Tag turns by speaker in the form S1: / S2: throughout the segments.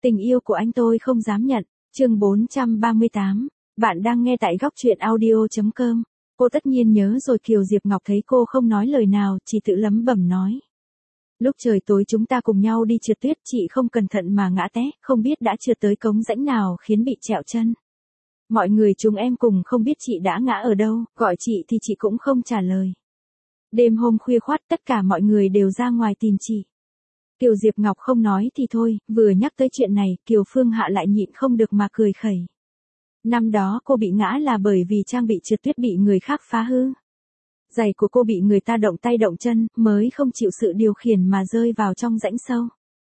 S1: Tình yêu của anh tôi không dám nhận. Chương 438. Bạn đang nghe tại góc truyện audio.com. Cô tất nhiên nhớ rồi. Kiều Diệp Ngọc thấy cô không nói lời nào, chỉ tự lẩm bẩm nói. Lúc trời tối chúng ta cùng nhau đi trượt tuyết, chị không cẩn thận mà ngã té, không biết đã trượt tới cống rãnh nào khiến bị trẹo chân. Mọi người chúng em cùng không biết chị đã ngã ở đâu, gọi chị thì chị cũng không trả lời. Đêm hôm khuya khoắt tất cả mọi người đều ra ngoài tìm chị. Kiều Diệp Ngọc không nói thì thôi, vừa nhắc tới chuyện này, Kiều Phương Hạ lại nhịn không được mà cười khẩy. Năm đó cô bị ngã là bởi vì trang bị trượt tuyết bị người khác phá hư. Giày của cô bị người ta động tay động chân, mới không chịu sự điều khiển mà rơi vào trong rãnh sâu.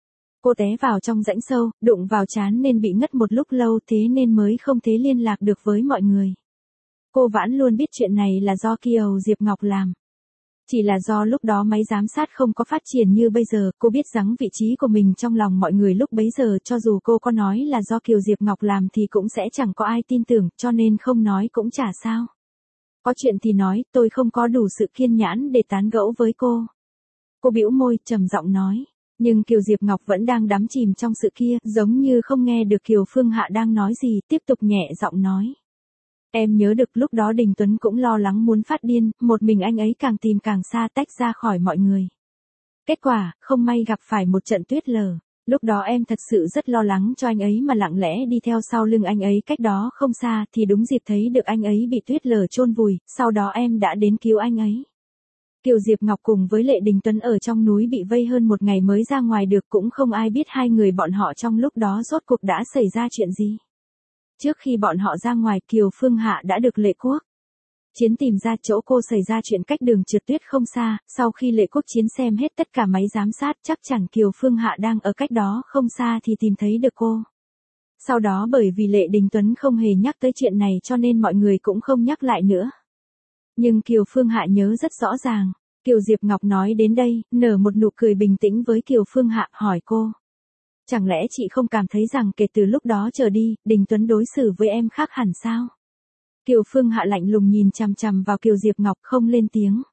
S1: Cô té vào trong rãnh sâu, đụng vào trán nên bị ngất một lúc lâu, thế nên mới không thể liên lạc được với mọi người. Cô vẫn luôn biết chuyện này là do Kiều Diệp Ngọc làm. Chỉ là do lúc đó máy giám sát không có phát triển như bây giờ, cô biết rằng vị trí của mình trong lòng mọi người lúc bấy giờ, cho dù cô có nói là do Kiều Diệp Ngọc làm thì cũng sẽ chẳng có ai tin tưởng, cho nên không nói cũng chả sao. Có chuyện thì nói, tôi không có đủ sự kiên nhẫn để tán gẫu với cô. Cô bĩu môi, trầm giọng nói. Nhưng Kiều Diệp Ngọc vẫn đang đắm chìm trong sự kia, giống như không nghe được Kiều Phương Hạ đang nói gì, tiếp tục nhẹ giọng nói. Em nhớ được lúc đó Đình Tuấn cũng lo lắng muốn phát điên, một mình anh ấy càng tìm càng xa, tách ra khỏi mọi người. Kết quả, không may gặp phải một trận tuyết lở. Lúc đó em thật sự rất lo lắng cho anh ấy mà lặng lẽ đi theo sau lưng anh ấy cách đó không xa thì đúng dịp thấy được anh ấy bị tuyết lở chôn vùi, sau đó em đã đến cứu anh ấy. Kiều Diệp Ngọc cùng với Lệ Đình Tuấn ở trong núi bị vây hơn một ngày mới ra ngoài được, cũng không ai biết hai người bọn họ trong lúc đó rốt cuộc đã xảy ra chuyện gì. Trước khi bọn họ ra ngoài, Kiều Phương Hạ đã được Lệ Quốc Chiến tìm ra chỗ cô xảy ra chuyện cách đường trượt tuyết không xa, sau khi Lệ Quốc Chiến xem hết tất cả máy giám sát chắc chắn Kiều Phương Hạ đang ở cách đó không xa thì tìm thấy được cô. Sau đó bởi vì Lệ Đình Tuấn không hề nhắc tới chuyện này cho nên mọi người cũng không nhắc lại nữa. Nhưng Kiều Phương Hạ nhớ rất rõ ràng. Kiều Diệp Ngọc nói đến đây, nở một nụ cười bình tĩnh với Kiều Phương Hạ, hỏi cô. Chẳng lẽ chị không cảm thấy rằng kể từ lúc đó trở đi, Đình Tuấn đối xử với em khác hẳn sao? Kiều Phương Hạ lạnh lùng nhìn chằm chằm vào Kiều Diệp Ngọc, không lên tiếng.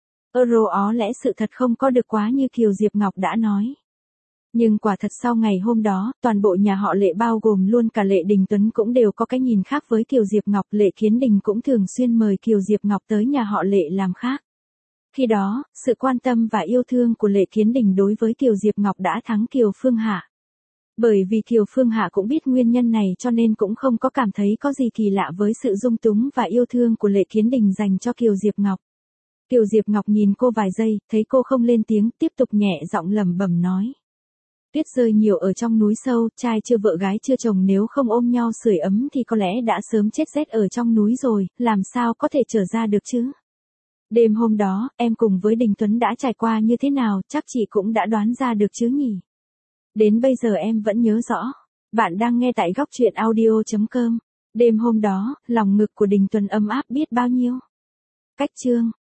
S1: Ó lẽ sự thật không có được quá như Kiều Diệp Ngọc đã nói. Nhưng quả thật sau ngày hôm đó, toàn bộ nhà họ Lệ bao gồm luôn cả Lệ Đình Tuấn cũng đều có cái nhìn khác với Kiều Diệp Ngọc. Lệ Kiến Đình cũng thường xuyên mời Kiều Diệp Ngọc tới nhà họ Lệ làm khác. Khi đó, sự quan tâm và yêu thương của Lệ Kiến Đình đối với Kiều Diệp Ngọc đã thắng Kiều Phương Hạ. Bởi vì Kiều Phương Hạ cũng biết nguyên nhân này cho nên cũng không có cảm thấy có gì kỳ lạ với sự dung túng và yêu thương của Lệ Kiến Đình dành cho Kiều Diệp Ngọc. Kiều Diệp Ngọc nhìn cô vài giây, thấy cô không lên tiếng, tiếp tục nhẹ giọng lẩm bẩm nói. Tuyết rơi nhiều ở trong núi sâu, trai chưa vợ gái chưa chồng nếu không ôm nhau sưởi ấm thì có lẽ đã sớm chết rét ở trong núi rồi, làm sao có thể trở ra được chứ? Đêm hôm đó, em cùng với Đình Tuấn đã trải qua như thế nào, chắc chị cũng đã đoán ra được chứ nhỉ? Đến bây giờ em vẫn nhớ rõ. Bạn đang nghe tại góc truyện audio.com. Đêm hôm đó, lòng ngực của Đình Tuấn ấm áp biết bao nhiêu. Cách chương.